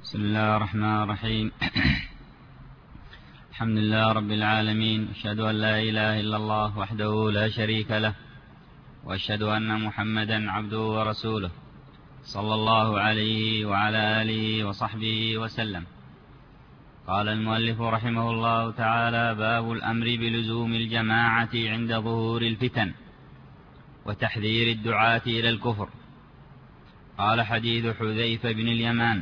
بسم الله الرحمن الرحيم. الحمد لله رب العالمين، أشهد أن لا إله إلا الله وحده لا شريك له، وأشهد أن محمدا عبده ورسوله صلى الله عليه وعلى آله وصحبه وسلم. قال المؤلف رحمه الله تعالى: باب الأمر بلزوم الجماعة عند ظهور الفتن وتحذير الدعاة إلى الكفر. قال: حديث حذيفة بن اليمان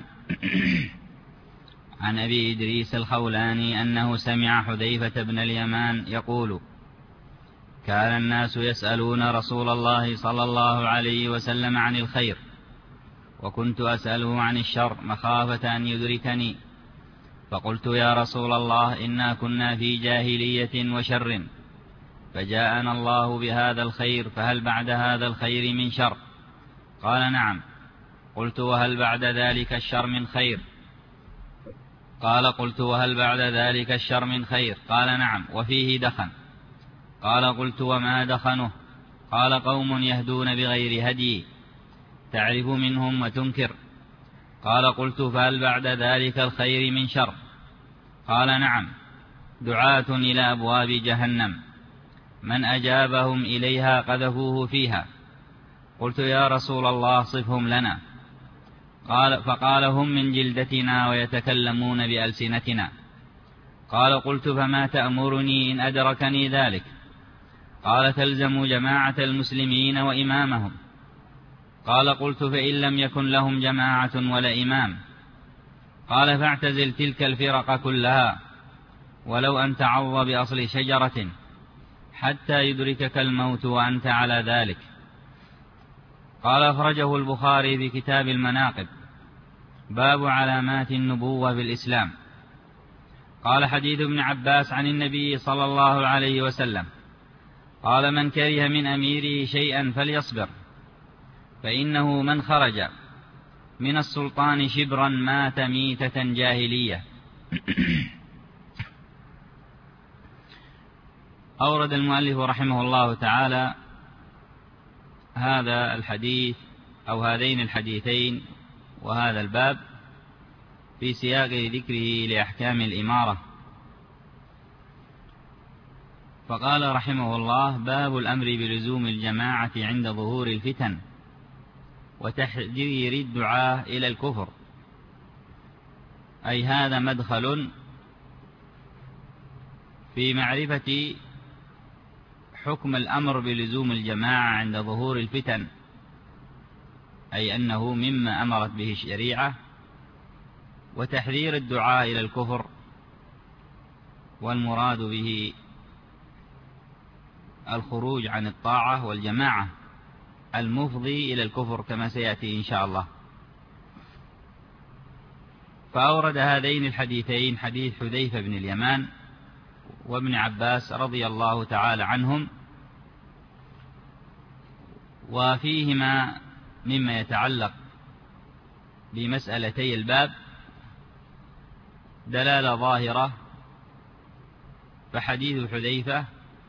عن أبي إدريس الخولاني أنه سمع حذيفة بن اليمان يقول: كان الناس يسألون رسول الله صلى الله عليه وسلم عن الخير، وكنت أسأله عن الشر مخافة أن يدركني، فقلت: يا رسول الله، إنا كنا في جاهلية وشر، فجاءنا الله بهذا الخير، فهل بعد هذا الخير من شر؟ قال: نعم. قلت: وهل بعد ذلك الشر من خير؟ قال: قلت: وهل بعد ذلك الشر من خير؟ قال: نعم، وفيه دخن. قال: قلت: وما دخنه؟ قال: قوم يهدون بغير هدي، تعرف منهم وتنكر. قال: قلت: فهل بعد ذلك الخير من شر؟ قال: نعم، دعاة إلى أبواب جهنم، من أجابهم إليها قذفوه فيها. قلت: يا رسول الله، صفهم لنا. فقال: هم من جلدتنا ويتكلمون بألسنتنا. قال: قلت: فما تأمرني إن أدركني ذلك؟ قال: تلزم جماعة المسلمين وإمامهم. قال: قلت: فإن لم يكن لهم جماعة ولا إمام؟ قال: فاعتزل تلك الفرق كلها، ولو أن تعض بأصل شجرة حتى يدركك الموت وأنت على ذلك. قال: أخرجه البخاري في كتاب المناقب، باب علامات النبوة بالإسلام. قال: حديث ابن عباس عن النبي صلى الله عليه وسلم قال: من كره من أميره شيئا فليصبر، فإنه من خرج من السلطان شبرا مات ميتة جاهلية. أورد المؤلف رحمه الله تعالى هذا الحديث أو هذين الحديثين وهذا الباب في سياق ذكره لأحكام الإمارة، فقال رحمه الله: باب الأمر بلزوم الجماعة عند ظهور الفتن وتحذير الدعاة إلى الكفر. أي هذا مدخل في معرفة حكم الأمر بلزوم الجماعة عند ظهور الفتن، أي أنه مما أمرت به الشريعة، وتحذير الدعاء إلى الكفر، والمراد به الخروج عن الطاعة والجماعة المفضي إلى الكفر كما سيأتي إن شاء الله. فأورد هذين الحديثين، حديث حذيفة بن اليمان وابن عباس رضي الله تعالى عنهم، وفيهما مما يتعلق بمسألتي الباب دلالة ظاهرة. فحديث حذيفة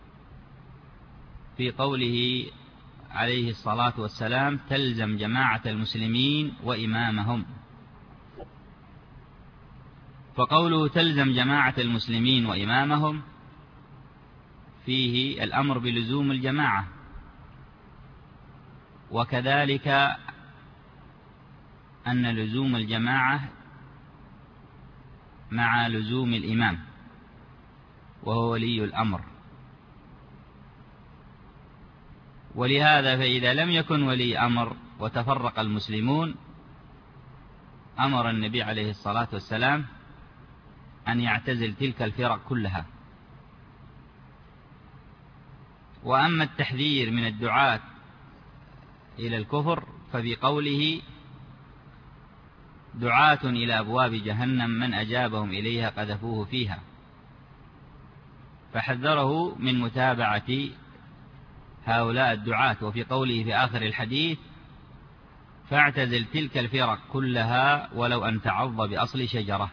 في قوله عليه الصلاة والسلام: تلزم جماعة المسلمين وإمامهم. فقوله تلزم جماعة المسلمين وإمامهم فيه الأمر بلزوم الجماعة، وكذلك أن لزوم الجماعة مع لزوم الإمام، وهو ولي الأمر. ولهذا فإذا لم يكن ولي أمر وتفرق المسلمون، أمر النبي عليه الصلاة والسلام أن يعتزل تلك الفرق كلها. وأما التحذير من الدعاة إلى الكفر ففي قوله: دعاة إلى أبواب جهنم، من أجابهم إليها قذفوه فيها، فحذره من متابعة هؤلاء الدعاة. وفي قوله في آخر الحديث: فاعتزل تلك الفرق كلها ولو أن تعض بأصل شجرة،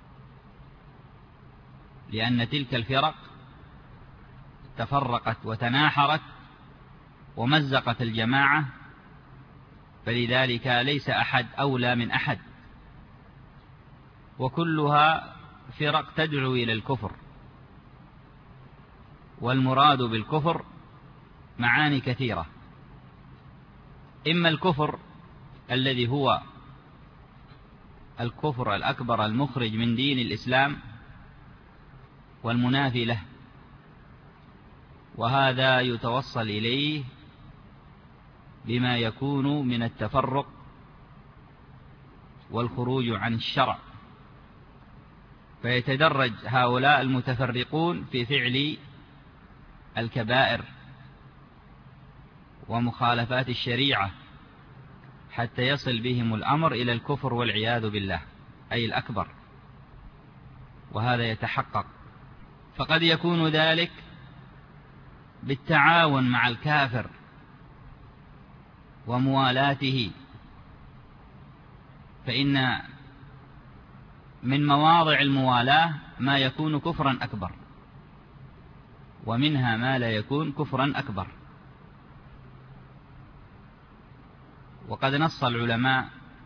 لأن تلك الفرق تفرقت وتناحرت ومزقت الجماعة، فلذلك ليس أحد أولى من أحد، وكلها فرق تدعو إلى الكفر. والمراد بالكفر معاني كثيرة: إما الكفر الذي هو الكفر الأكبر المخرج من دين الإسلام والمنافي له، وهذا يتوصل إليه بما يكون من التفرق والخروج عن الشرع، فيتدرج هؤلاء المتفرقون في فعل الكبائر ومخالفات الشريعة حتى يصل بهم الأمر إلى الكفر والعياذ بالله، أي الأكبر. وهذا يتحقق، فقد يكون ذلك بالتعاون مع الكافر وموالاته، فإن من مواضع الموالاة ما يكون كفرا أكبر، ومنها ما لا يكون كفرا أكبر. وقد نص العلماء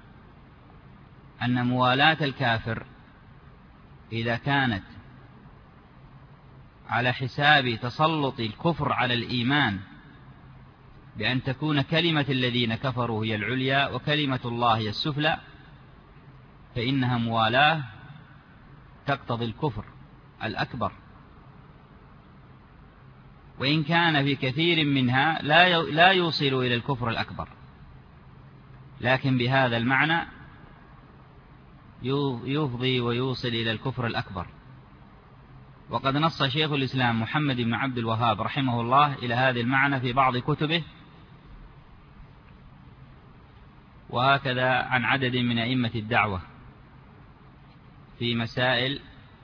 أن موالاة الكافر إذا كانت على حساب تسلط الكفر على الإيمان، بأن تكون كلمة الذين كفروا هي العليا وكلمة الله هي السفلى، فإنها موالاة تقتضي الكفر الأكبر، وإن كان في كثير منها لا يوصل إلى الكفر الأكبر، لكن بهذا المعنى يفضي ويوصل إلى الكفر الأكبر. وقد نص شيخ الإسلام محمد بن عبد الوهاب رحمه الله إلى هذا المعنى في بعض كتبه، وهكذا عن عدد من أئمة الدعوة في مسائل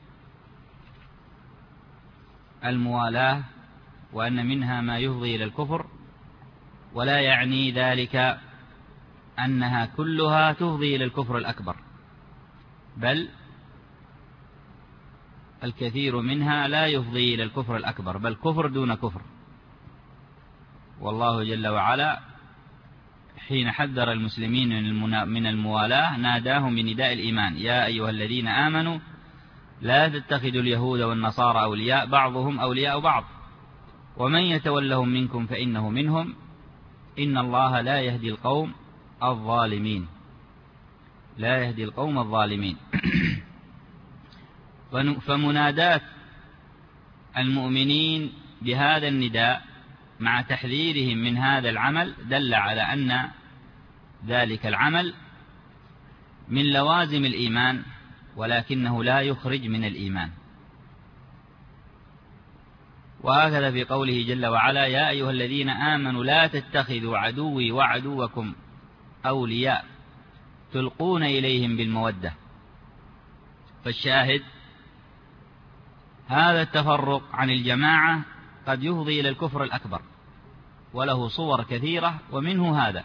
الموالاة، وأن منها ما يفضي إلى الكفر، ولا يعني ذلك أنها كلها تفضي إلى الكفر الأكبر، بل الكثير منها لا يفضي إلى الكفر الأكبر، بل كفر دون كفر. والله جل وعلا حين حذر المسلمين من الموالاة ناداهم بنداء الإيمان: يا أيها الذين آمنوا لا تتخذوا اليهود والنصارى أولياء بعضهم أولياء بعض ومن يتولهم منكم فإنه منهم إن الله لا يهدي القوم الظالمين. لا يهدي القوم الظالمين. فمنادات المؤمنين بهذا النداء مع تحذيرهم من هذا العمل دل على أن ذلك العمل من لوازم الإيمان، ولكنه لا يخرج من الإيمان. وهكذا في قوله جل وعلا: يا أيها الذين آمنوا لا تتخذوا عدوي وعدوكم أولياء تلقون إليهم بالمودة. فالشاهد هذا التفرق عن الجماعة قد يفضي إلى الكفر الأكبر، وله صور كثيرة ومنه هذا،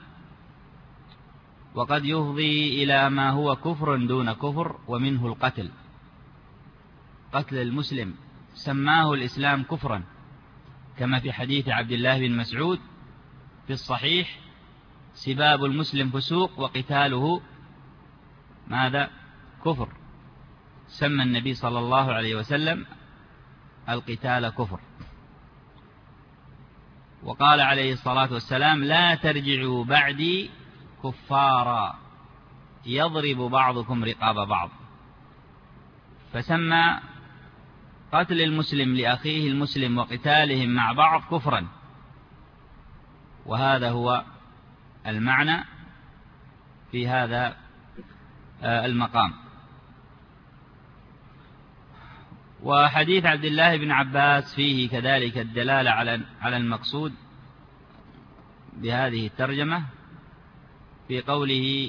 وقد يفضي إلى ما هو كفر دون كفر، ومنه القتل. قتل المسلم سماه الإسلام كفرا، كما في حديث عبد الله بن مسعود في الصحيح: سباب المسلم فسوق وقتاله ماذا؟ كفر. سمى النبي صلى الله عليه وسلم القتال كفر. وقال عليه الصلاة والسلام: لا ترجعوا بعدي كفارا يضرب بعضكم رقاب بعض. فسمى قتل المسلم لأخيه المسلم وقتالهم مع بعض كفرا، وهذا هو المعنى في هذا المقام. وحديث عبد الله بن عباس فيه كذلك الدلالة على المقصود بهذه الترجمة في قوله: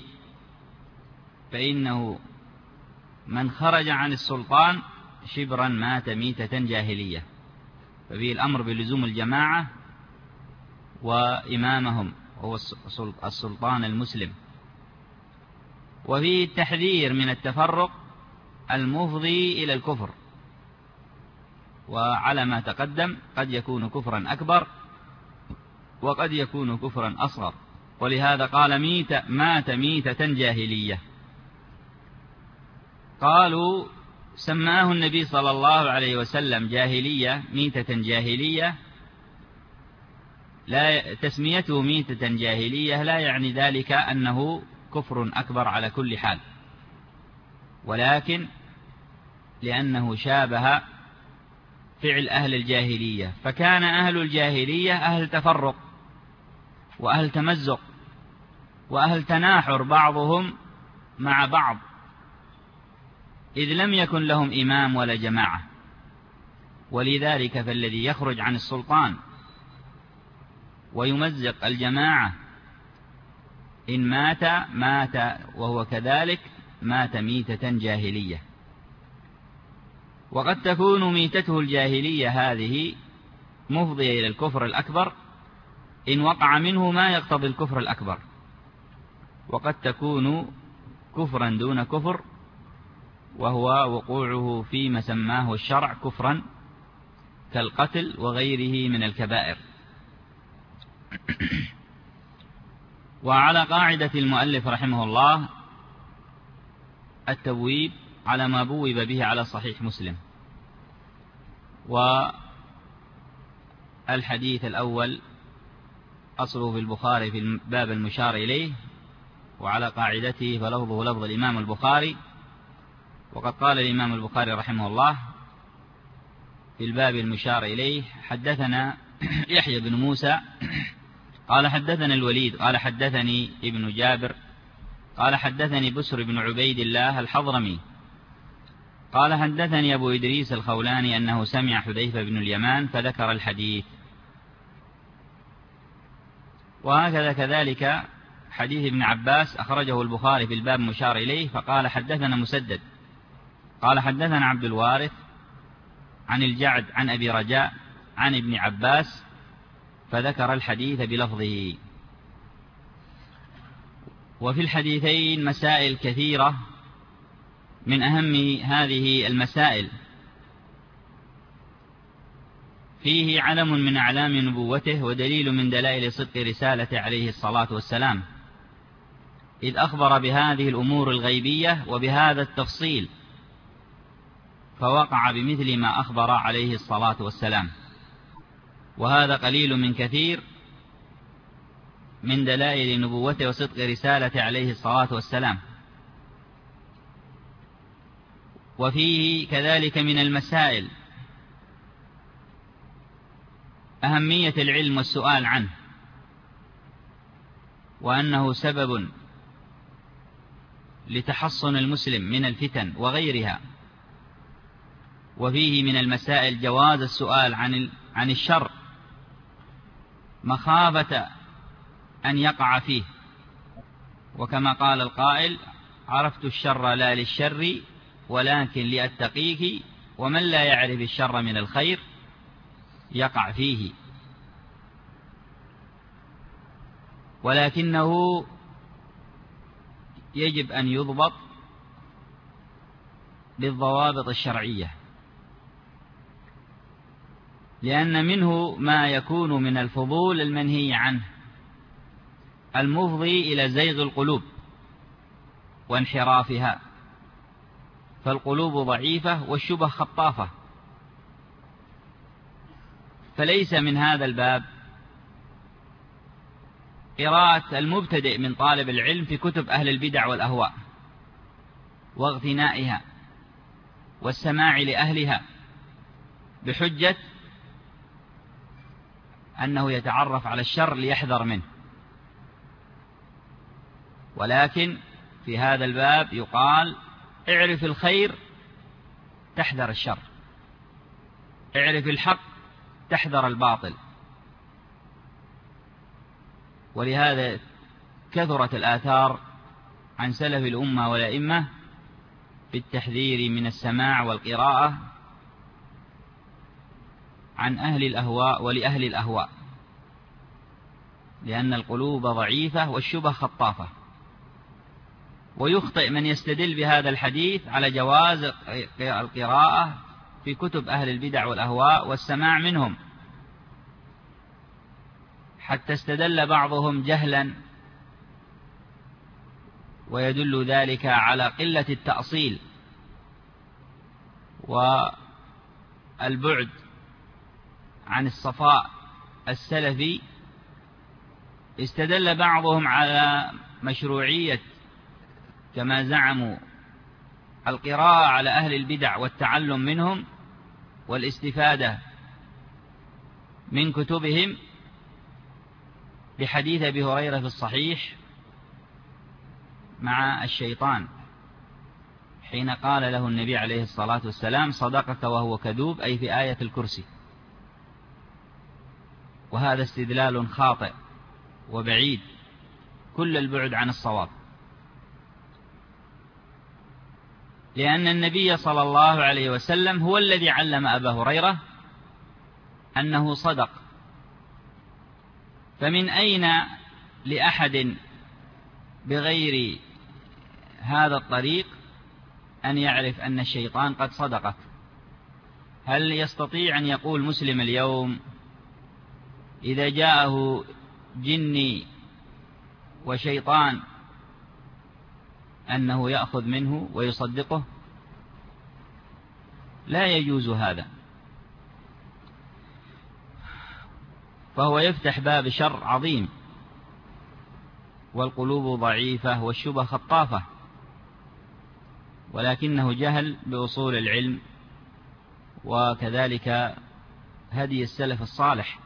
فإنه من خرج عن السلطان شبرا مات ميتة جاهلية. ففيه الأمر بلزوم الجماعة وإمامهم هو السلطان المسلم، وفيه التحذير من التفرق المفضي إلى الكفر، وعلى ما تقدم قد يكون كفرا أكبر وقد يكون كفرا أصغر، ولهذا قال مات ميتة جاهلية. قالوا سماه النبي صلى الله عليه وسلم جاهلية، ميتة جاهلية. لا تسميته ميتة جاهلية لا يعني ذلك أنه كفر أكبر على كل حال، ولكن لأنه شابه فعل أهل الجاهلية، فكان أهل الجاهلية أهل تفرق وأهل تمزق وأهل تناحر بعضهم مع بعض، إذ لم يكن لهم إمام ولا جماعة. ولذلك فالذي يخرج عن السلطان ويمزق الجماعة إن مات وهو كذلك، مات ميتة جاهلية. وقد تكون ميتته الجاهلية هذه مفضية إلى الكفر الأكبر إن وقع منه ما يقتضي الكفر الأكبر، وقد تكون كفرا دون كفر، وهو وقوعه فيما سماه الشرع كفرا كالقتل وغيره من الكبائر. وعلى قاعدة المؤلف رحمه الله التبويب على ما بوب به على صحيح مسلم. والحديث الأول أصله في البخاري في الباب المشار إليه، وعلى قاعدته فلفظه لفظ الإمام البخاري. وقد قال الإمام البخاري رحمه الله في الباب المشار إليه: حدثنا يحيى بن موسى قال حدثنا الوليد قال حدثني ابن جابر قال حدثني بسر بن عبيد الله الحضرمي قال حدثني أبو إدريس الخولاني أنه سمع حذيفة بن اليمان فذكر الحديث. وهكذا كذلك حديث ابن عباس أخرجه البخاري في الباب مشار إليه، فقال حدثنا مسدد قال حدثنا عبد الوارث عن الجعد عن أبي رجاء عن ابن عباس فذكر الحديث بلفظه. وفي الحديثين مسائل كثيرة، من أهم هذه المسائل فيه علم من أعلام نبوته ودليل من دلائل صدق رسالته عليه الصلاة والسلام، إذ أخبر بهذه الأمور الغيبية وبهذا التفصيل، فوقع بمثل ما أخبر عليه الصلاة والسلام. وهذا قليل من كثير من دلائل نبوته وصدق رسالته عليه الصلاة والسلام. وفيه كذلك من المسائل أهمية العلم والسؤال عنه، وأنه سبب لتحصن المسلم من الفتن وغيرها. وفيه من المسائل جواز السؤال عن الشر مخافة أن يقع فيه، وكما قال القائل: عرفت الشر لا للشر ولكن لأتقيه، ومن لا يعرف الشر من الخير يقع فيه. ولكنه يجب أن يضبط بالضوابط الشرعية، لأن منه ما يكون من الفضول المنهي عنه المفضي إلى زيغ القلوب وانحرافها، فالقلوب ضعيفة والشبه خطافة. فليس من هذا الباب قراءة المبتدئ من طالب العلم في كتب أهل البدع والأهواء واغتنائها والسماع لأهلها بحجة أنه يتعرف على الشر ليحذر منه. ولكن في هذا الباب يقال: اعرف الخير تحذر الشر، اعرف الحق تحذر الباطل. ولهذا كثرت الآثار عن سلف الأمة والأئمة في التحذير من السماع والقراءة عن أهل الأهواء ولأهل الأهواء، لأن القلوب ضعيفة والشبه خطافة. ويخطئ من يستدل بهذا الحديث على جواز القراءة في كتب أهل البدع والأهواء والسماع منهم، حتى استدل بعضهم جهلا، ويدل ذلك على قلة التأصيل والبعد عن الصفاء السلفي، استدل بعضهم على مشروعية كما زعموا القراءة على أهل البدع والتعلم منهم والاستفادة من كتبهم بحديث أبي هريرة في الصحيح مع الشيطان حين قال له النبي عليه الصلاة والسلام: صدقك وهو كذوب، أي في آية الكرسي. وهذا استدلال خاطئ وبعيد كل البعد عن الصواب، لأن النبي صلى الله عليه وسلم هو الذي علم أبا هريرة أنه صدق، فمن أين لأحد بغير هذا الطريق أن يعرف أن الشيطان قد صدقك؟ هل يستطيع أن يقول مسلم اليوم إذا جاءه جني وشيطان أنه يأخذ منه ويصدقه؟ لا يجوز هذا، فهو يفتح باب شر عظيم، والقلوب ضعيفة والشبه خطافة، ولكنه جهل بأصول العلم وكذلك هدي السلف الصالح.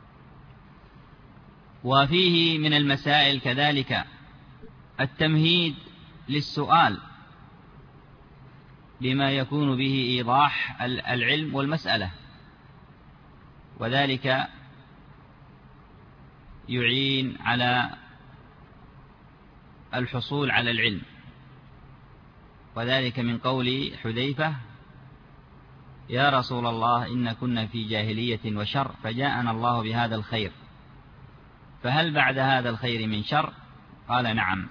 وفيه من المسائل كذلك التمهيد للسؤال بما يكون به إيضاح العلم والمسألة، وذلك يعين على الحصول على العلم، وذلك من قول حذيفة: يا رسول الله إن كنا في جاهلية وشر، فجاءنا الله بهذا الخير، فهل بعد هذا الخير من شر؟ قال: نعم.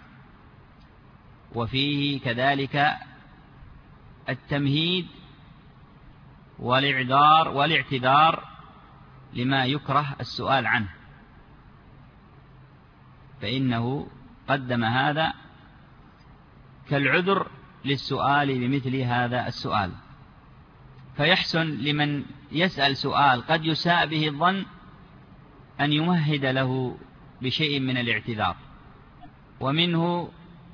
وفيه كذلك التمهيد والاعتذار لما يكره السؤال عنه، فإنه قدم هذا كالعذر للسؤال بمثل هذا السؤال، فيحسن لمن يسأل سؤال قد يساء به الظن أن يمهد له بشيء من الاعتذار. ومنه: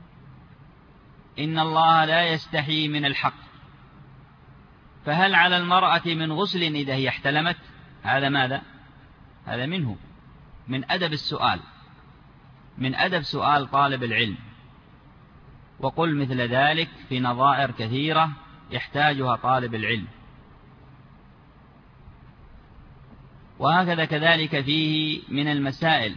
إن الله لا يستحي من الحق، فهل على المرأة من غسل إذا هي احتلمت؟ هذا ماذا؟ هذا منه من أدب السؤال، من أدب سؤال طالب العلم. وقل مثل ذلك في نظائر كثيرة يحتاجها طالب العلم. وهكذا كذلك فيه من المسائل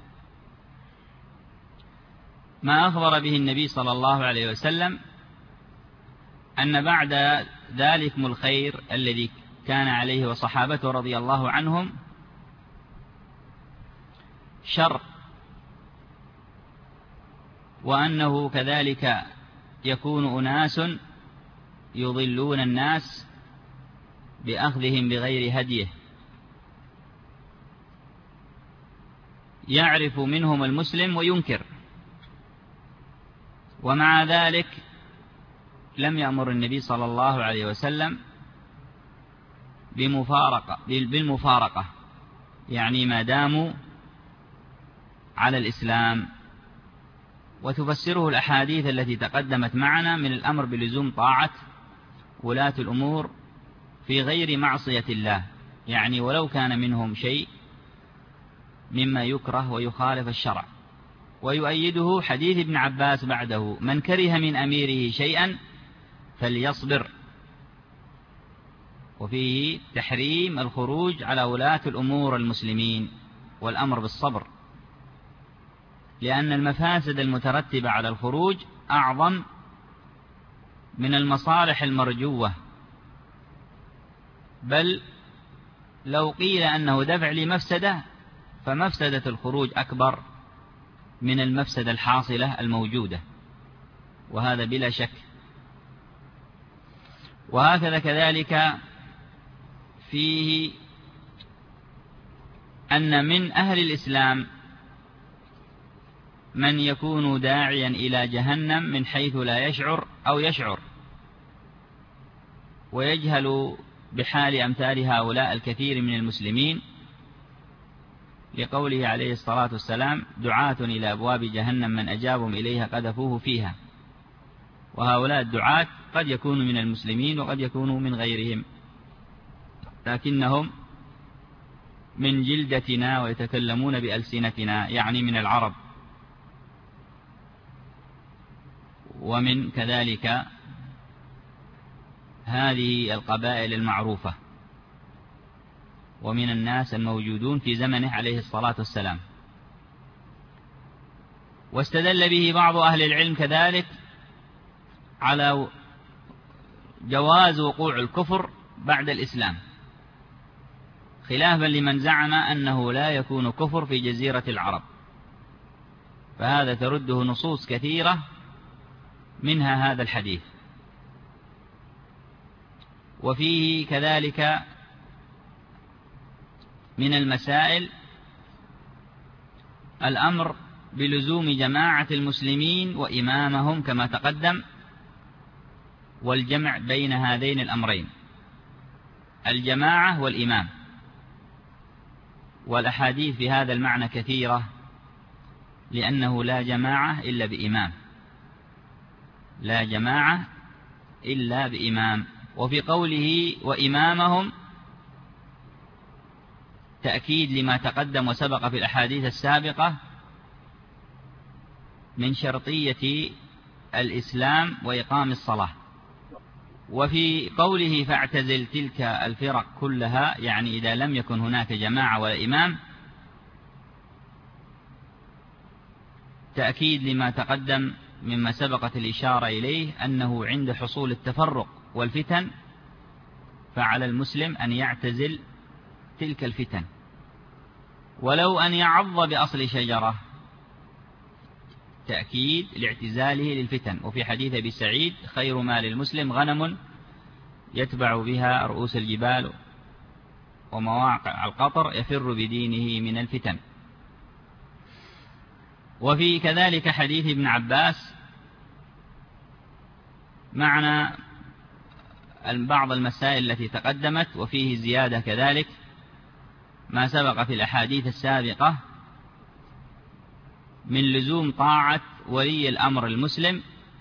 ما أخبر به النبي صلى الله عليه وسلم أن بعد ذلكم الخير الذي كان عليه وصحابته رضي الله عنهم شر، وأنه كذلك يكون أناس يضلون الناس بأخذهم بغير هديه، يعرف منهم المسلم وينكر، ومع ذلك لم يأمر النبي صلى الله عليه وسلم بالمفارقة، يعني ما داموا على الإسلام. وتفسره الأحاديث التي تقدمت معنا من الأمر بلزوم طاعة ولاة الأمور في غير معصية الله، يعني ولو كان منهم شيء مما يكره ويخالف الشرع. ويؤيده حديث ابن عباس بعده: من كره من أميره شيئا فليصبر. وفيه تحريم الخروج على ولاة الأمور المسلمين والأمر بالصبر، لأن المفاسد المترتبة على الخروج أعظم من المصالح المرجوة، بل لو قيل أنه دفع لمفسدة فمفسدة الخروج أكبر من المفسدة الحاصلة الموجودة، وهذا بلا شك. وهكذا كذلك فيه أن من أهل الإسلام من يكون داعيا إلى جهنم من حيث لا يشعر أو يشعر، ويجهل بحال أمثال هؤلاء الكثير من المسلمين، لقوله عليه الصلاة والسلام: دعاة إلى أبواب جهنم من أجابهم إليها قذفوه فيها. وهؤلاء الدعاة قد يكونوا من المسلمين وقد يكونوا من غيرهم، لكنهم من جلدتنا ويتكلمون بألسنتنا، يعني من العرب، ومن كذلك هذه القبائل المعروفة، ومن الناس الموجودون في زمنه عليه الصلاة والسلام. واستدل به بعض أهل العلم كذلك على جواز وقوع الكفر بعد الإسلام، خلافا لمن زعم أنه لا يكون كفر في جزيرة العرب، فهذا ترده نصوص كثيرة منها هذا الحديث. وفيه كذلك من المسائل الأمر بلزوم جماعة المسلمين وإمامهم كما تقدم، والجمع بين هذين الأمرين، الجماعة والإمام. والأحاديث في هذا المعنى كثيرة، لأنه لا جماعة إلا بإمام، لا جماعة إلا بإمام. وفي قوله وإمامهم تأكيد لما تقدم وسبق في الأحاديث السابقة من شرطية الإسلام وإقام الصلاة. وفي قوله فاعتزل تلك الفرق كلها، يعني إذا لم يكن هناك جماعة ولا إمام، تأكيد لما تقدم مما سبقت الإشارة إليه، أنه عند حصول التفرق والفتن فعلى المسلم أن يعتزل تلك الفتن، ولو أن يعض بأصل شجرة، تأكيد لاعتزاله للفتن. وفي حديث أبي سعيد: خير ما للمسلم غنم يتبع بها رؤوس الجبال ومواقع القطر يفر بدينه من الفتن. وفي كذلك حديث ابن عباس معنى بعض المسائل التي تقدمت، وفيه زيادة كذلك ما سبق في الأحاديث السابقة من لزوم طاعة ولي الأمر المسلم،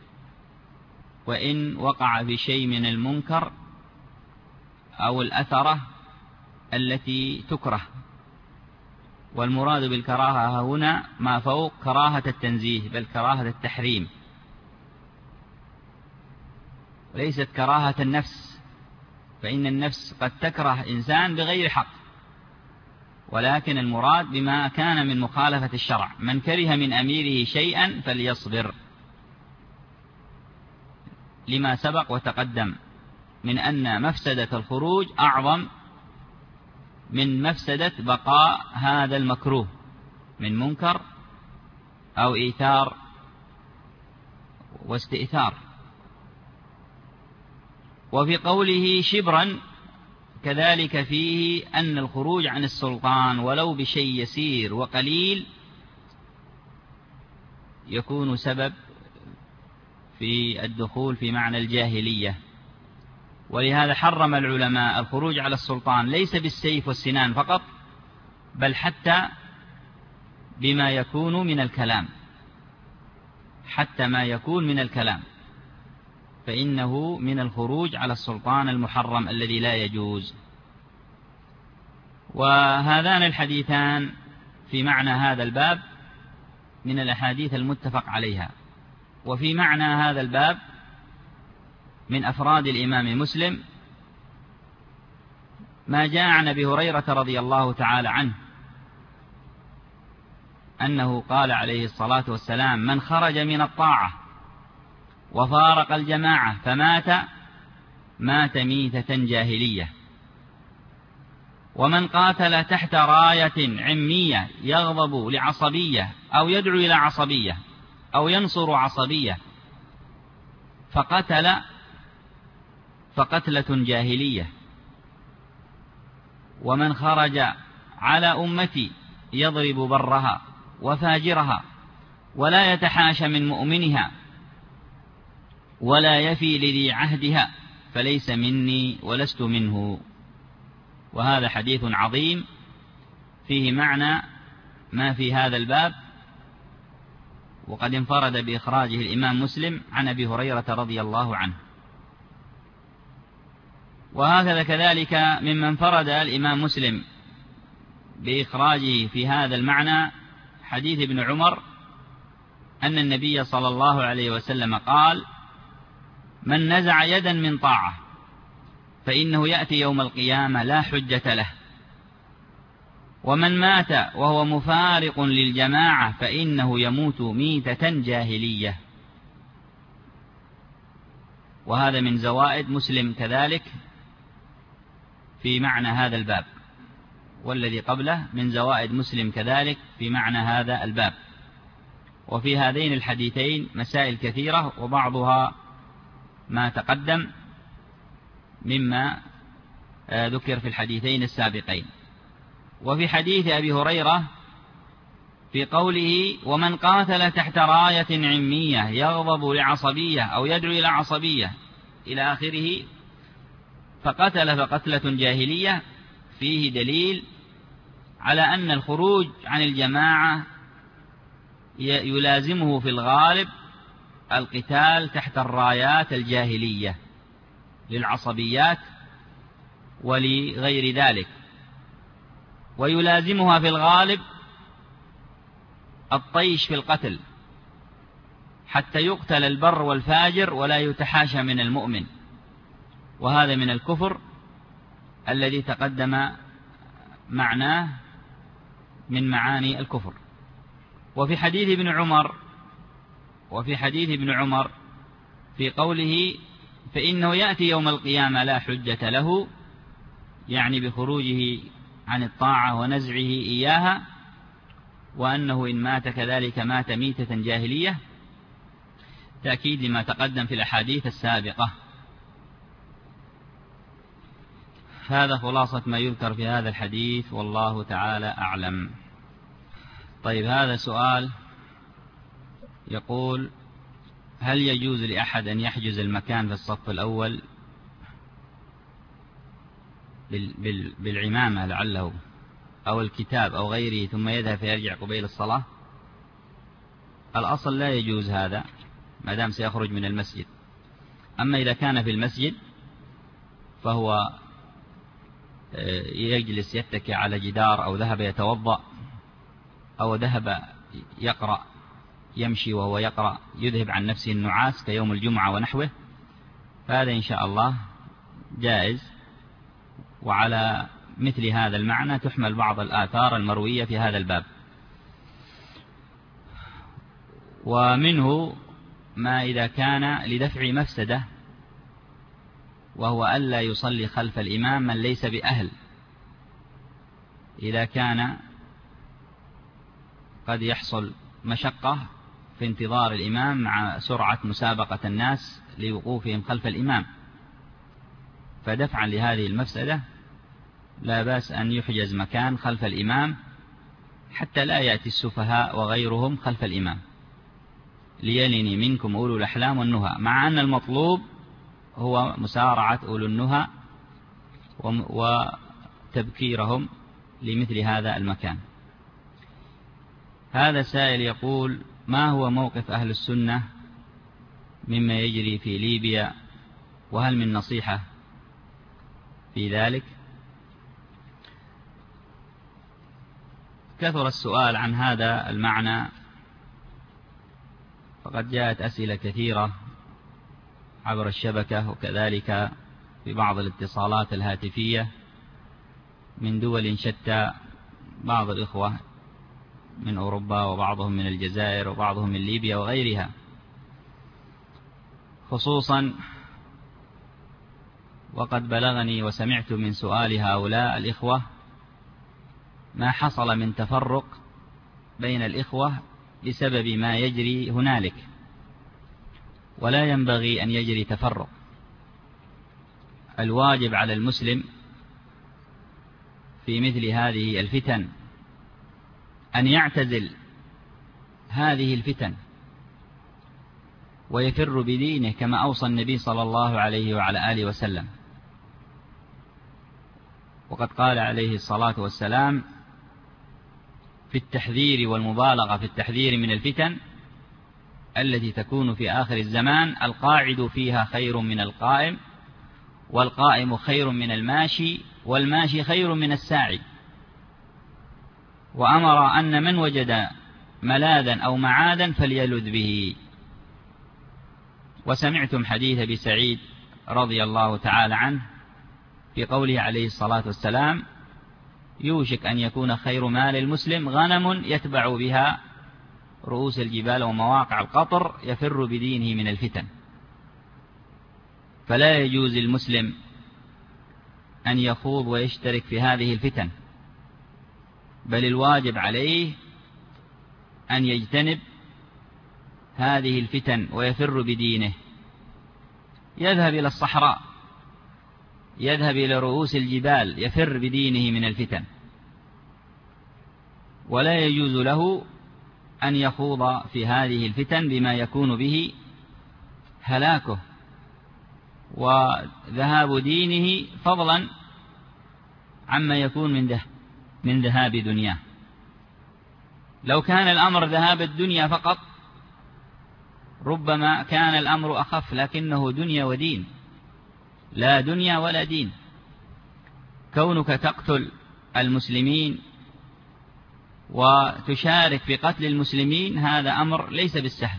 وإن وقع في شيء من المنكر أو الأثرة التي تكره. والمراد بالكراهة هنا ما فوق كراهة التنزيه، بل كراهة التحريم، ليست كراهة النفس، فإن النفس قد تكره إنسان بغير حق، ولكن المراد بما كان من مخالفة الشرع. من كره من أميره شيئا فليصبر، لما سبق وتقدم من أن مفسدة الخروج أعظم من مفسدة بقاء هذا المكروه من منكر أو إيثار واستئثار. وفي قوله شبرا كذلك فيه أن الخروج عن السلطان ولو بشيء يسير وقليل يكون سبب في الدخول في معنى الجاهلية. ولهذا حرم العلماء الخروج على السلطان ليس بالسيف والسنان فقط، بل حتى بما يكون من الكلام، حتى ما يكون من الكلام، فإنه من الخروج على السلطان المحرم الذي لا يجوز. وهذان الحديثان في معنى هذا الباب من الأحاديث المتفق عليها. وفي معنى هذا الباب من أفراد الإمام مسلم ما جاء عن أبي هريرة رضي الله تعالى عنه أنه قال عليه الصلاة والسلام: من خرج من الطاعة وفارق الجماعة فمات مات ميتة جاهلية. ومن قاتل تحت راية عمية يغضب لعصبية أو يدعو إلى عصبية أو ينصر عصبية فقتل فقتلة جاهلية. ومن خرج على أمتي يضرب برها وفاجرها ولا يتحاشى من مؤمنها ولا يفي لذي عهدها فليس مني ولست منه. وهذا حديث عظيم فيه معنى ما في هذا الباب، وقد انفرد بإخراجه الإمام مسلم عن أبي هريرة رضي الله عنه. وهكذا كذلك ممن انفرد الإمام مسلم بإخراجه في هذا المعنى حديث ابن عمر أن النبي صلى الله عليه وسلم قال: من نزع يدا من طاعة فإنه يأتي يوم القيامة لا حجة له، ومن مات وهو مفارق للجماعة فإنه يموت ميتة جاهلية. وهذا من زوائد مسلم كذلك في معنى هذا الباب، والذي قبله من زوائد مسلم كذلك في معنى هذا الباب. وفي هذين الحديثين مسائل كثيرة، وبعضها ما تقدم مما ذكر في الحديثين السابقين. وفي حديث أبي هريرة في قوله: ومن قاتل تحت راية عمية يغضب لعصبية أو يدعو إلى عصبية إلى آخره فقتل فقتلة جاهلية، فيه دليل على أن الخروج عن الجماعة يلازمه في الغالب القتال تحت الرايات الجاهلية للعصبيات ولغير ذلك، ويلازمها في الغالب الطيش في القتل حتى يقتل البر والفاجر ولا يتحاشى من المؤمن، وهذا من الكفر الذي تقدم معناه من معاني الكفر. وفي حديث ابن عمر في قوله: فإنه يأتي يوم القيامة لا حجة له، يعني بخروجه عن الطاعة ونزعه إياها، وأنه إن مات كذلك مات ميتة جاهلية، تأكيد لما تقدم في الأحاديث السابقة. هذا خلاصة ما يذكر في هذا الحديث، والله تعالى أعلم. طيب، هذا سؤال يقول: هل يجوز لأحد أن يحجز المكان في الصف الأول بالعمامة لعله أو الكتاب أو غيره ثم يذهب فيرجع قبيل الصلاة؟ الأصل لا يجوز هذا ما دام سيخرج من المسجد. أما إذا كان في المسجد فهو يجلس يتكئ على جدار، أو ذهب يتوضأ، أو ذهب يقرأ، يمشي وهو يقرأ يذهب عن نفسه النعاس كيوم الجمعة ونحوه، فهذا إن شاء الله جائز. وعلى مثل هذا المعنى تحمل بعض الآثار المروية في هذا الباب. ومنه ما إذا كان لدفع مفسدة، وهو ألا يصلي خلف الإمام من ليس بأهل، إذا كان قد يحصل مشقة في انتظار الإمام مع سرعة مسابقة الناس لوقوفهم خلف الإمام، فدفعا لهذه المفسدة لا بأس أن يحجز مكان خلف الإمام حتى لا يأتي السفهاء وغيرهم خلف الإمام، ليلني منكم أولو الأحلام والنهى، مع أن المطلوب هو مسارعة أولو النهى وتبكيرهم لمثل هذا المكان. هذا سائل يقول: ما هو موقف أهل السنة مما يجري في ليبيا، وهل من نصيحة في ذلك؟ كثر السؤال عن هذا المعنى، فقد جاءت أسئلة كثيرة عبر الشبكة، وكذلك في بعض الاتصالات الهاتفية من دول شتى، بعض الإخوة من أوروبا، وبعضهم من الجزائر، وبعضهم من ليبيا وغيرها. خصوصا وقد بلغني وسمعت من سؤال هؤلاء الإخوة ما حصل من تفرق بين الإخوة بسبب ما يجري هنالك، ولا ينبغي أن يجري تفرق. الواجب على المسلم في مثل هذه الفتن أن يعتزل هذه الفتن ويفر بدينه كما أوصى النبي صلى الله عليه وعلى آله وسلم. وقد قال عليه الصلاة والسلام في التحذير والمبالغة في التحذير من الفتن التي تكون في آخر الزمان: القاعد فيها خير من القائم، والقائم خير من الماشي، والماشي خير من الساعي. وأمر أن من وجد ملاذا أو معادا فليلذ به. وسمعتم حديث أبي سعيد رضي الله تعالى عنه في قوله عليه الصلاة والسلام: يوشك أن يكون خير مال المسلم غنم يتبع بها رؤوس الجبال ومواقع القطر يفر بدينه من الفتن. فلا يجوز للمسلم أن يخوض ويشترك في هذه الفتن، بل الواجب عليه أن يجتنب هذه الفتن ويفر بدينه، يذهب إلى الصحراء، يذهب إلى رؤوس الجبال، يفر بدينه من الفتن. ولا يجوز له أن يخوض في هذه الفتن بما يكون به هلاكه وذهاب دينه، فضلا عما يكون من ذهاب دنياه. لو كان الأمر ذهاب الدنيا فقط ربما كان الأمر أخف، لكنه دنيا ودين، لا دنيا ولا دين. كونك تقتل المسلمين وتشارك في قتل المسلمين هذا أمر ليس بالسهل.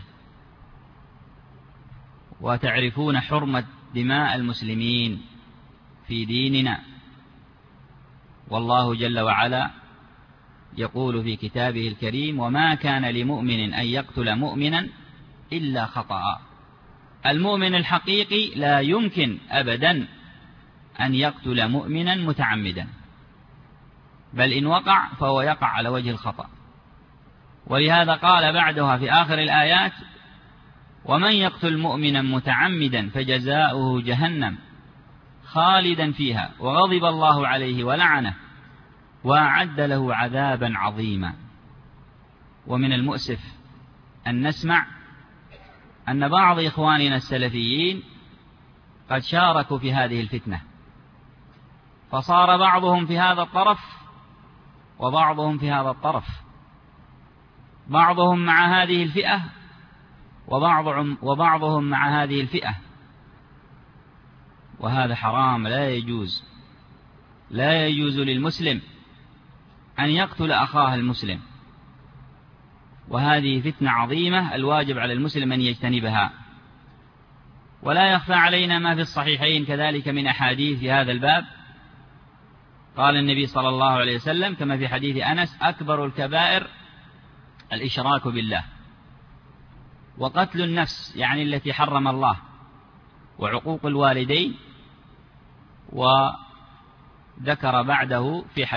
وتعرفون حرمة دماء المسلمين في ديننا، والله جل وعلا يقول في كتابه الكريم: وما كان لمؤمن أن يقتل مؤمنا إلا خطأ. المؤمن الحقيقي لا يمكن أبدا أن يقتل مؤمنا متعمدا، بل إن وقع فهو يقع على وجه الخطأ. ولهذا قال بعدها في آخر الآيات: ومن يقتل مؤمنا متعمدا فجزاؤه جهنم خالدا فيها وغضب الله عليه ولعنه وأعد له عذابا عظيما. ومن المؤسف أن نسمع أن بعض إخواننا السلفيين قد شاركوا في هذه الفتنة، فصار بعضهم في هذا الطرف وبعضهم في هذا الطرف، بعضهم مع هذه الفئة وبعضهم مع هذه الفئة، وهذا حرام. لا يجوز للمسلم أن يقتل أخاه المسلم، وهذه فتنة عظيمة الواجب على المسلم أن يجتنبها. ولا يخفى علينا ما في الصحيحين كذلك من أحاديث في هذا الباب. قال النبي صلى الله عليه وسلم كما في حديث أنس: أكبر الكبائر الإشراك بالله، وقتل النفس يعني التي حرم الله، وعقوق الوالدين. وذكر بعده في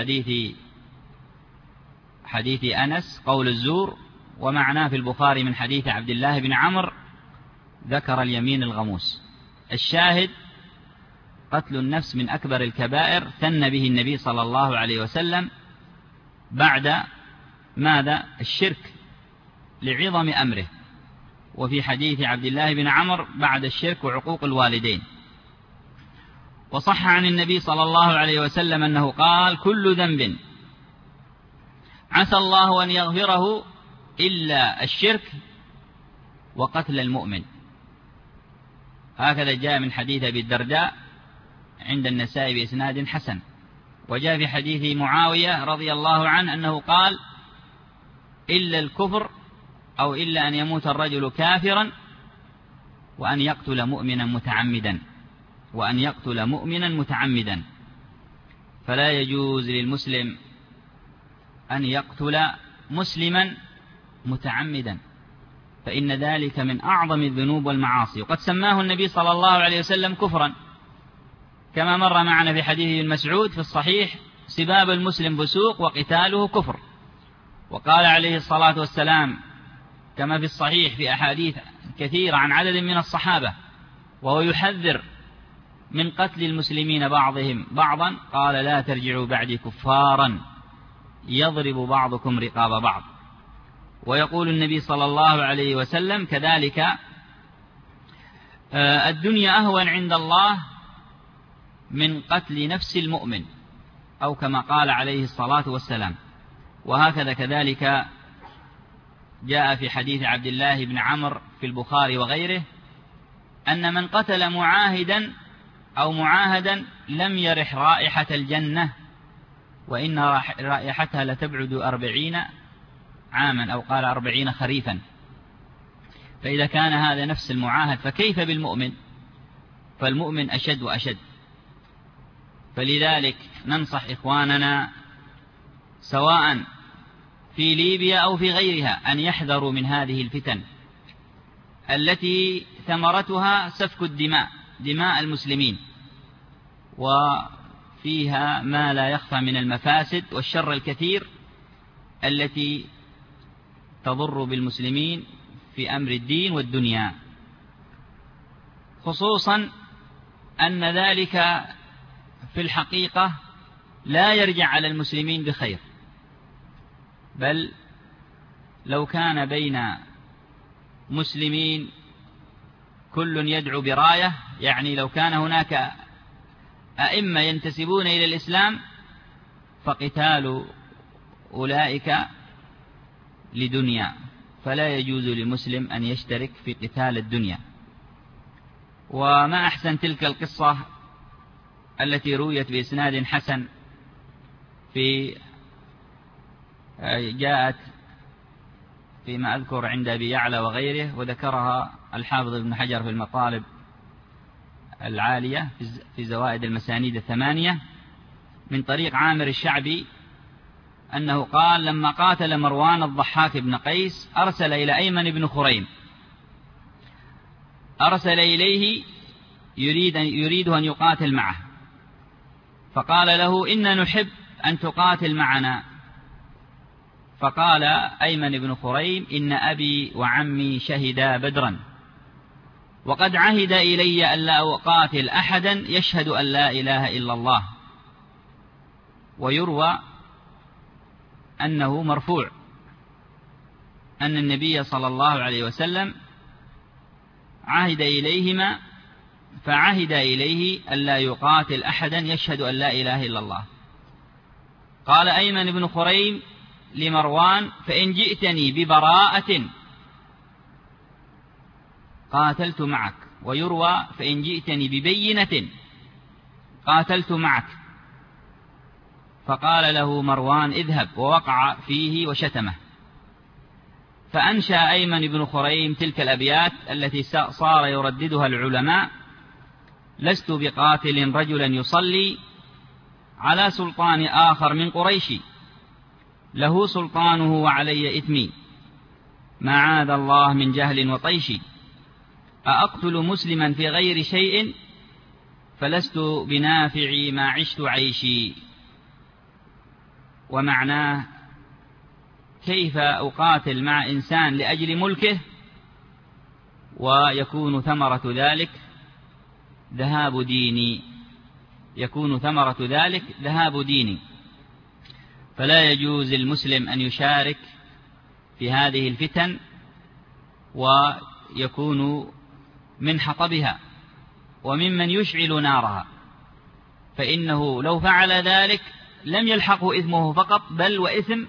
حديث أنس قول الزور، ومعناه في البخاري من حديث عبد الله بن عمرو ذكر اليمين الغموس. الشاهد قتل النفس من أكبر الكبائر ثنى به النبي صلى الله عليه وسلم بعد ماذا؟ الشرك لعظم أمره. وفي حديث عبد الله بن عمرو بعد الشرك وعقوق الوالدين. وصح عن النبي صلى الله عليه وسلم أنه قال: كل ذنب عسى الله أن يغفره إلا الشرك وقتل المؤمن. هكذا جاء من حديث أبي الدرداء عند النسائي بإسناد حسن. وجاء في حديث معاوية رضي الله عنه أنه قال: إلا الكفر، أو إلا أن يموت الرجل كافرا وأن يقتل مؤمنا متعمدا. فلا يجوز للمسلم أن يقتل مسلما متعمدا، فإن ذلك من أعظم الذنوب والمعاصي. وقد سماه النبي صلى الله عليه وسلم كفرا، كما مر معنا في حديث ابن مسعود في الصحيح: سباب المسلم فسوق وقتاله كفر. وقال عليه الصلاة والسلام كما في الصحيح في أحاديث كثيرة عن عدد من الصحابة وهو يحذر من قتل المسلمين بعضهم بعضا، قال: لا ترجعوا بعدي كفارا يضرب بعضكم رقاب بعض. ويقول النبي صلى الله عليه وسلم كذلك الدنيا أهون عند الله من قتل نفس المؤمن، أو كما قال عليه الصلاة والسلام. وهكذا كذلك جاء في حديث عبد الله بن عمرو في البخاري وغيره أن من قتل معاهدا أو معاهدا لم يرح رائحة الجنة، وإن رائحتها لتبعد 40 عاما، أو قال 40 خريفا. فإذا كان هذا نفس المعاهد فكيف بالمؤمن؟ فالمؤمن أشد وأشد. فلذلك ننصح إخواننا سواء في ليبيا أو في غيرها أن يحذروا من هذه الفتن التي ثمرتها سفك الدماء، دماء المسلمين، وفيها ما لا يخفى من المفاسد والشر الكثير التي تضر بالمسلمين في أمر الدين والدنيا، خصوصا أن ذلك في الحقيقة لا يرجع على المسلمين بخير، بل لو كان بين مسلمين كل يدعو براية، يعني لو كان هناك أئمة ينتسبون إلى الإسلام فقتال أولئك لدنيا، فلا يجوز لمسلم أن يشترك في قتال الدنيا. وما أحسن تلك القصة التي رويت بإسناد حسن جاءت فيما أذكر عند أبي يعلى وغيره، وذكرها الحافظ ابن حجر في المطالب العالية في زوائد المسانيد 8 من طريق عامر الشعبي أنه قال: لما قاتل مروان الضحاك بن قيس أرسل إلى أيمن بن خريم، أرسل إليه يريد أن يقاتل معه، فقال له: إنا نحب أن تقاتل معنا. فقال أيمن بن خريم: إن أبي وعمي شهدا بدرا، وقد عهد إلي ألا أقاتل أحدا يشهد أن لا إله إلا الله. ويروى أنه مرفوع أن النبي صلى الله عليه وسلم عهد إليهما، فعهد إليه ألا يقاتل أحدا يشهد أن لا إله إلا الله. قال أيمن بن خريم لمروان: فإن جئتني ببراءة قاتلت معك. ويروى: فإن جئتني ببينة قاتلت معك. فقال له مروان: اذهب، ووقع فيه وشتمه. فأنشأ أيمن بن خريم تلك الأبيات التي صار يرددها العلماء: لست بقاتل رجلا يصلي على سلطان آخر من قريش، له سلطانه وعلي إثمي، ما عاد الله من جهل وطيش، أأقتل مسلما في غير شيء، فلست بنافعي ما عشت عيشي. ومعناه: كيف أقاتل مع إنسان لأجل ملكه ويكون ثمرة ذلك ذهاب ديني، يكون ثمرة ذلك ذهاب ديني. فلا يجوز المسلم أن يشارك في هذه الفتن ويكون من حطبها وممن يشعل نارها، فإنه لو فعل ذلك لم يلحقه إثمه فقط، بل وإثم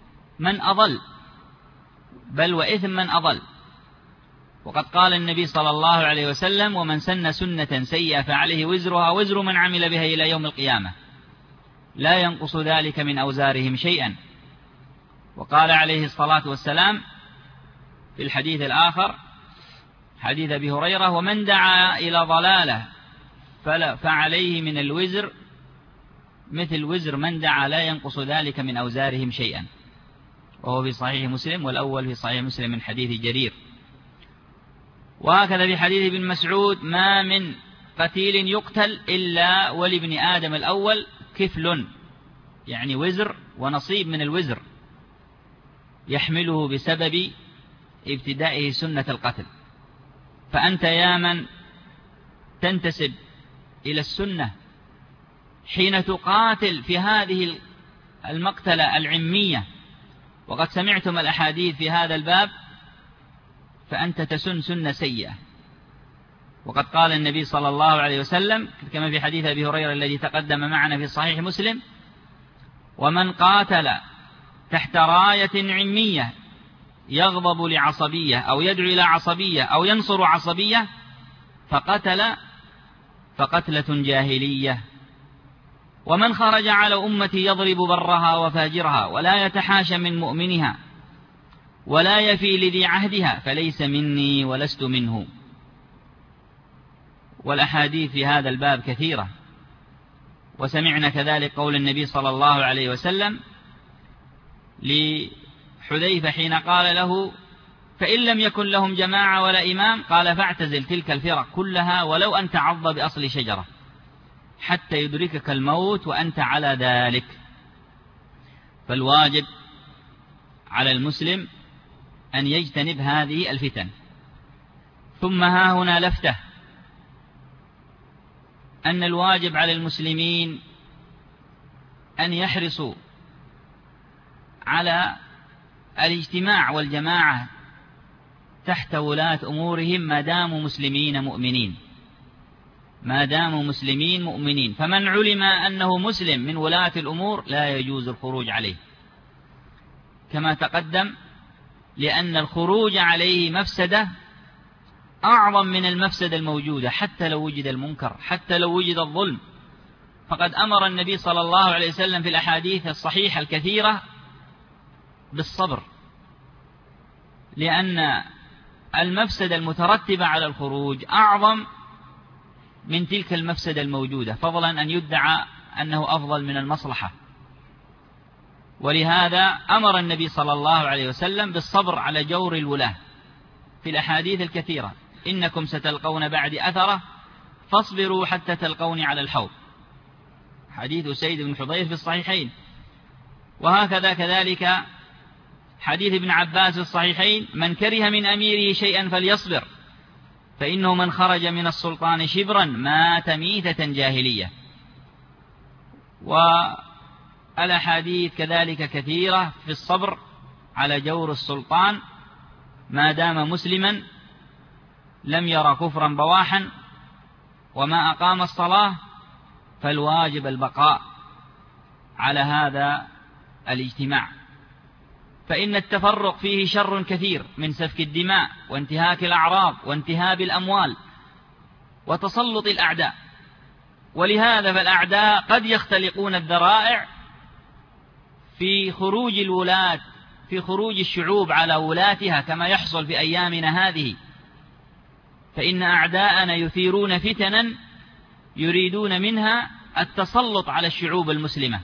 من أضل. وقد قال النبي صلى الله عليه وسلم: ومن سن سنة سيئة فعليه وزرها وزر من عمل بها إلى يوم القيامة، لا ينقص ذلك من أوزارهم شيئا. وقال عليه الصلاة والسلام في الحديث الآخر، حديث أبي هريرة: ومن دعا إلى ضلالة فعليه من الوزر مثل وزر من دعا، لا ينقص ذلك من أوزارهم شيئا. وهو في صحيح مسلم، والأول في صحيح مسلم من حديث جرير. وهكذا في حديث ابن مسعود: ما من قتيل يقتل إلا ولابن آدم الأول كفل، يعني وزر ونصيب من الوزر يحمله بسبب ابتدائه سنة القتل. فأنت يا من تنتسب إلى السنة حين تقاتل في هذه المقتلة العمية، وقد سمعتم الأحاديث في هذا الباب، فأنت تسن سنة سيئة، وقد قال النبي صلى الله عليه وسلم كما في حديث أبي هريرة الذي تقدم معنا في صحيح مسلم: ومن قاتل تحت راية عمية يغضب لعصبية أو يدعو إلى عصبية أو ينصر عصبية فقتل فقتلة جاهلية. ومن خرج على أمتي يضرب برها وفاجرها ولا يتحاشى من مؤمنها ولا يفي لذي عهدها فليس مني ولست منه. والأحاديث في هذا الباب كثيرة. وسمعنا كذلك قول النبي صلى الله عليه وسلم لحذيفة حين قال له: فإن لم يكن لهم جماعة ولا إمام، قال: فاعتزل تلك الفرق كلها ولو أن تعض بأصل شجرة حتى يدركك الموت وأنت على ذلك. فالواجب على المسلم أن يجتنب هذه الفتن. ثم ها هنا لفتة أن الواجب على المسلمين أن يحرصوا على الاجتماع والجماعة تحت ولاة أمورهم ما داموا مسلمين مؤمنين، ما داموا مسلمين مؤمنين. فمن علم أنه مسلم من ولاة الأمور لا يجوز الخروج عليه كما تقدم، لأن الخروج عليه مفسدة أعظم من المفسدة الموجودة حتى لو وجد المنكر، حتى لو وجد الظلم. فقد أمر النبي صلى الله عليه وسلم في الأحاديث الصحيحة الكثيرة بالصبر، لأن المفسدة المترتبة على الخروج أعظم من تلك المفسدة الموجودة، فضلا أن يدعى أنه أفضل من المصلحة. ولهذا أمر النبي صلى الله عليه وسلم بالصبر على جور الولاة في الأحاديث الكثيرة: إنكم ستلقون بعد أثرة فاصبروا حتى تلقوني على الحوض، حديث سيد بن حضير في الصحيحين. وهكذا كذلك حديث ابن عباس في الصحيحين: من كره من أميره شيئا فليصبر فإنه من خرج من السلطان شبرا مات ميتة جاهلية. والأحاديث كذلك كثيرة في الصبر على جور السلطان ما دام مسلما لم يرى كفرا بواحا وما أقام الصلاة، فالواجب البقاء على هذا الاجتماع. فإن التفرق فيه شر كثير من سفك الدماء وانتهاك الأعراض وانتهاب الأموال وتسلط الأعداء. ولهذا فالأعداء قد يختلقون الذرائع في خروج الولاة، في خروج الشعوب على ولاتها كما يحصل في أيامنا هذه. فإن أعداءنا يثيرون فتنا يريدون منها التسلط على الشعوب المسلمة،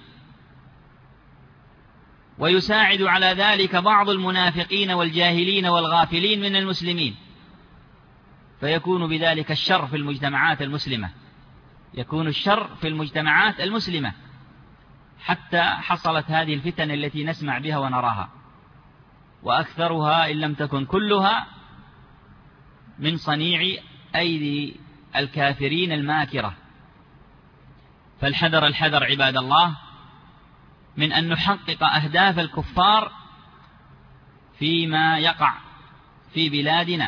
ويساعد على ذلك بعض المنافقين والجاهلين والغافلين من المسلمين، فيكون بذلك الشر في المجتمعات المسلمة، يكون الشر في المجتمعات المسلمة، حتى حصلت هذه الفتن التي نسمع بها ونراها، وأكثرها إن لم تكن كلها من صنيع أيدي الكافرين الماكرة. فالحذر الحذر عباد الله من أن نحقق أهداف الكفار فيما يقع في بلادنا.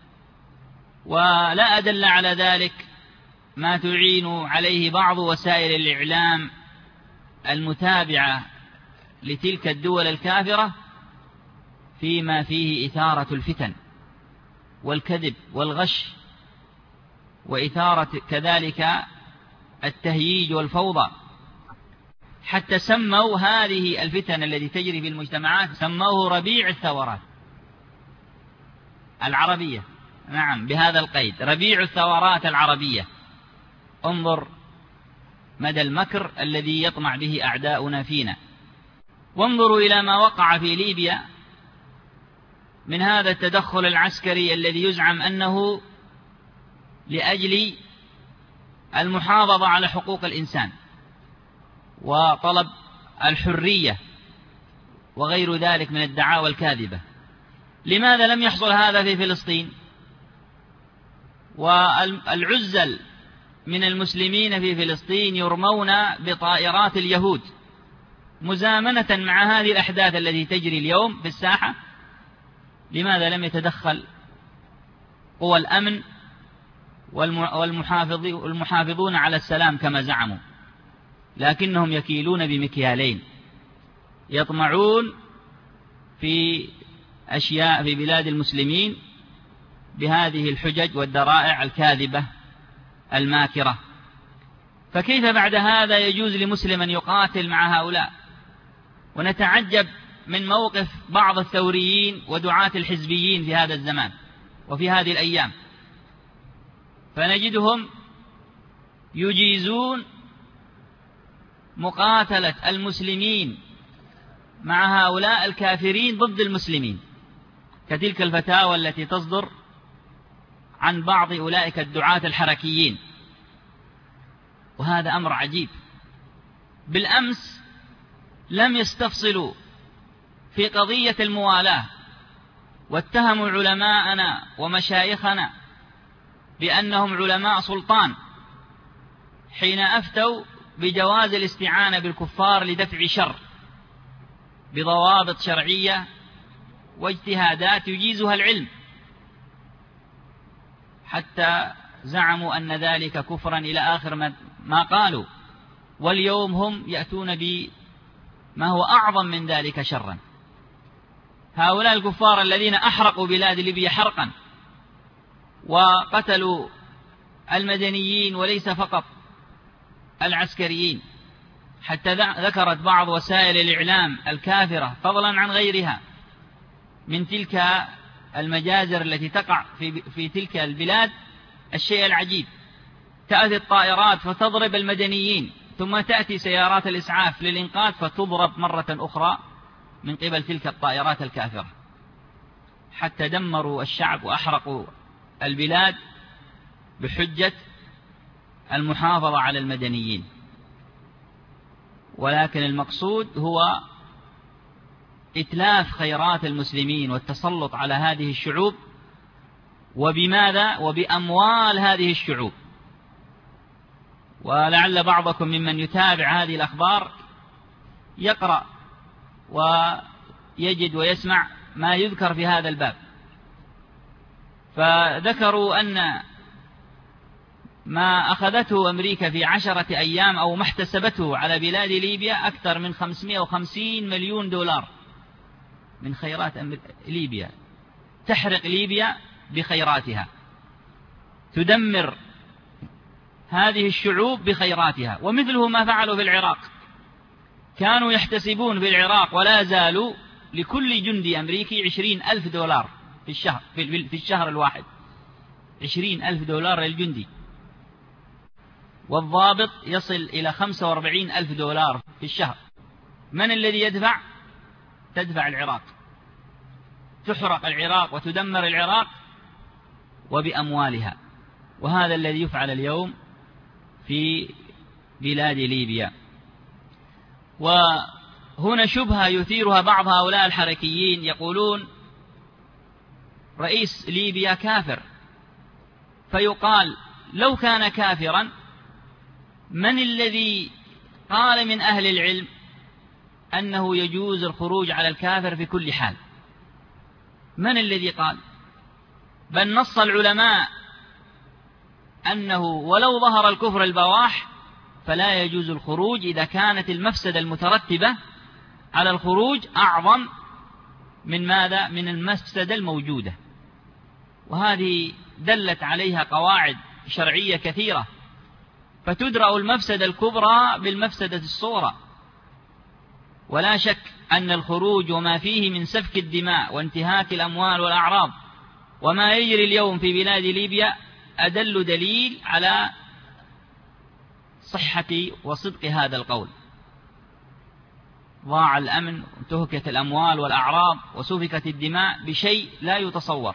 ولا أدل على ذلك ما تعين عليه بعض وسائل الإعلام المتابعة لتلك الدول الكافرة فيما فيه إثارة الفتن والكذب والغش، وإثارة كذلك التهييج والفوضى. حتى سموا هذه الفتن التي تجري في المجتمعات سموه ربيع الثورات العربية. نعم، بهذا القيد، ربيع الثورات العربية. انظر مدى المكر الذي يطمع به أعداؤنا فينا. وانظروا إلى ما وقع في ليبيا من هذا التدخل العسكري الذي يزعم أنه لأجل المحافظة على حقوق الإنسان وطلب الحرية وغير ذلك من الدعاوى الكاذبة. لماذا لم يحصل هذا في فلسطين؟ والعزل من المسلمين في فلسطين يرمون بطائرات اليهود مزامنة مع هذه الأحداث التي تجري اليوم في الساحة. لماذا لم يتدخل قوى الأمن والمحافظون على السلام كما زعموا، لكنهم يكيلون بمكيالين، يطمعون في أشياء في بلاد المسلمين بهذه الحجج والذرائع الكاذبة الماكرة. فكيف بعد هذا يجوز لمسلم أن يقاتل مع هؤلاء؟ ونتعجب من موقف بعض الثوريين ودعاة الحزبيين في هذا الزمان وفي هذه الأيام، فنجدهم يجيزون مقاتلة المسلمين مع هؤلاء الكافرين ضد المسلمين، كتلك الفتاوى التي تصدر عن بعض أولئك الدعاة الحركيين. وهذا أمر عجيب. بالأمس لم يستفصلوا في قضية الموالاة، واتهموا علماءنا ومشايخنا بأنهم علماء سلطان حين أفتوا بجواز الاستعانة بالكفار لدفع شر بضوابط شرعية واجتهادات يجيزها العلم، حتى زعموا أن ذلك كفرا إلى آخر ما قالوا. واليوم هم يأتون بما هو أعظم من ذلك شرا. هؤلاء الكفار الذين أحرقوا بلاد ليبيا حرقا وقتلوا المدنيين وليس فقط العسكريين، حتى ذكرت بعض وسائل الإعلام الكافرة فضلا عن غيرها من تلك المجازر التي تقع في تلك البلاد الشيء العجيب: تأتي الطائرات فتضرب المدنيين، ثم تأتي سيارات الإسعاف للإنقاذ فتضرب مرة أخرى من قبل تلك الطائرات الكافرة، حتى دمروا الشعب وأحرقوا البلاد بحجة المحافظة على المدنيين. ولكن المقصود هو إتلاف خيرات المسلمين والتسلط على هذه الشعوب. وبماذا؟ وبأموال هذه الشعوب. ولعل بعضكم ممن يتابع هذه الأخبار يقرأ ويجد ويسمع ما يذكر في هذا الباب. فذكروا أن ما أخذته أمريكا في 10 أيام أو ما احتسبته على بلاد ليبيا أكثر من 550 مليون دولار من خيرات ليبيا. تحرق ليبيا بخيراتها، تدمر هذه الشعوب بخيراتها. ومثله ما فعلوا في العراق، كانوا يحتسبون في العراق ولا زالوا لكل جندي أمريكي 20,000 دولار في الشهر الواحد. 20,000 دولار للجندي، والضابط يصل إلى 45,000 دولار في الشهر. من الذي يدفع؟ تدفع العراق. تحرق العراق وتدمر العراق وبأموالها. وهذا الذي يفعل اليوم في بلاد ليبيا. وهنا شبهة يثيرها بعض هؤلاء الحركيين، يقولون رئيس ليبيا كافر، فيقال لو كان كافرا من الذي قال من أهل العلم أنه يجوز الخروج على الكافر في كل حال؟ من الذي قال؟ بل نص العلماء أنه ولو ظهر الكفر البواح فلا يجوز الخروج إذا كانت المفسدة المترتبة على الخروج أعظم من ماذا؟ من المفسدة الموجودة. وهذه دلت عليها قواعد شرعية كثيرة، فتدرأ المفسدة الكبرى بالمفسدة الصغرى. ولا شك أن الخروج وما فيه من سفك الدماء وانتهاك الأموال والأعراض وما يجري اليوم في بلاد ليبيا أدل دليل على صحة وصدق هذا القول. ضاع الأمن وانتهكت الأموال والأعراض وسفكت الدماء بشيء لا يتصور.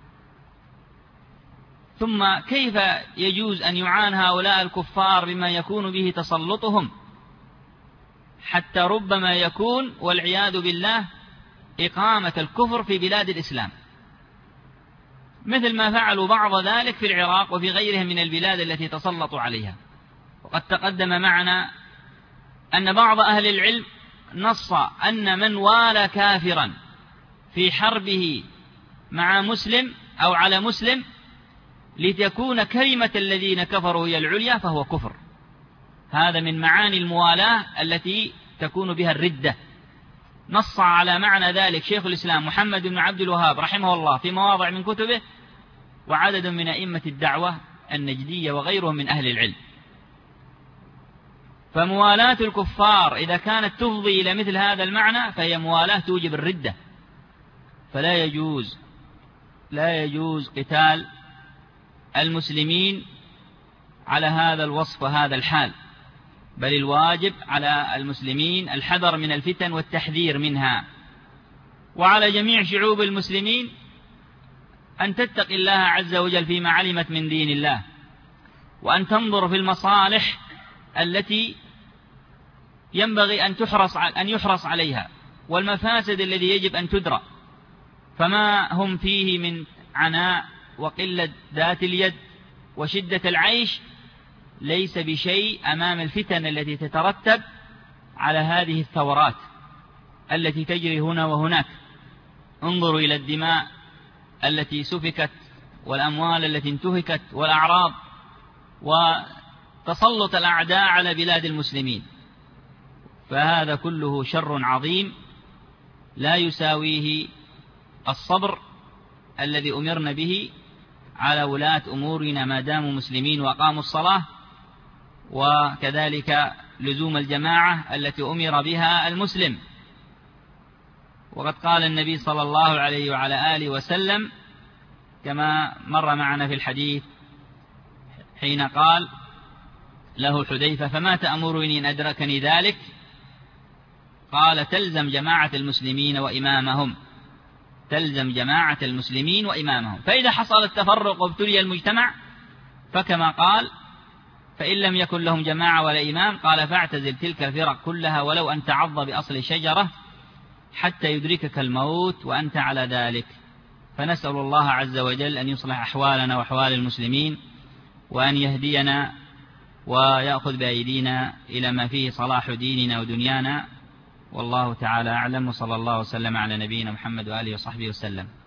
ثم كيف يجوز أن يعان هؤلاء الكفار بما يكون به تسلطهم، حتى ربما يكون والعياذ بالله إقامة الكفر في بلاد الإسلام، مثل ما فعلوا بعض ذلك في العراق وفي غيرها من البلاد التي تسلطوا عليها. وقد تقدم معنا أن بعض أهل العلم نص أن من والى كافرا في حربه مع مسلم أو على مسلم لتكون كلمة الذين كفروا هي العليا فهو كفر. هذا من معاني الموالاة التي تكون بها الردة. نص على معنى ذلك شيخ الإسلام محمد بن عبد الوهاب رحمه الله في مواضع من كتبه، وعدد من أئمة الدعوة النجدية وغيرهم من أهل العلم. فموالاة الكفار إذا كانت تفضي إلى مثل هذا المعنى فهي موالاة توجب الردة، فلا يجوز قتال المسلمين على هذا الوصف وهذا الحال، بل الواجب على المسلمين الحذر من الفتن والتحذير منها، وعلى جميع شعوب المسلمين أن تتقي الله عز وجل فيما علمت من دين الله، وأن تنظر في المصالح التي ينبغي أن يحرص عليها، والمفاسد التي يجب أن تدرى. فما هم فيه من عناء وقلة ذات اليد وشدة العيش ليس بشيء أمام الفتن التي تترتب على هذه الثورات التي تجري هنا وهناك. انظروا إلى الدماء التي سفكت والأموال التي انتهكت والأعراض وتسلط الأعداء على بلاد المسلمين، فهذا كله شر عظيم لا يساويه الصبر الذي أمرنا به على ولاة أمورنا ما داموا مسلمين وقاموا الصلاة، وكذلك لزوم الجماعة التي أمر بها المسلم. وقد قال النبي صلى الله عليه وعلى آله وسلم كما مر معنا في الحديث حين قال له حذيفة: فما تأمرني إن أدركني ذلك؟ قال: تلزم جماعة المسلمين وإمامهم، تلزم جماعة المسلمين وإمامهم. فإذا حصل التفرق وابتلي المجتمع فكما قال: فإن لم يكن لهم جماعة ولا إمام، قال: فاعتزل تلك الفرق كلها ولو أن تعض بأصل شجرة حتى يدركك الموت وأنت على ذلك. فنسأل الله عز وجل أن يصلح أحوالنا وأحوال المسلمين، وأن يهدينا ويأخذ بأيدينا إلى ما فيه صلاح ديننا ودنيانا. والله تعالى أعلم، وصلى الله وسلم على نبينا محمد وآله وصحبه وسلم.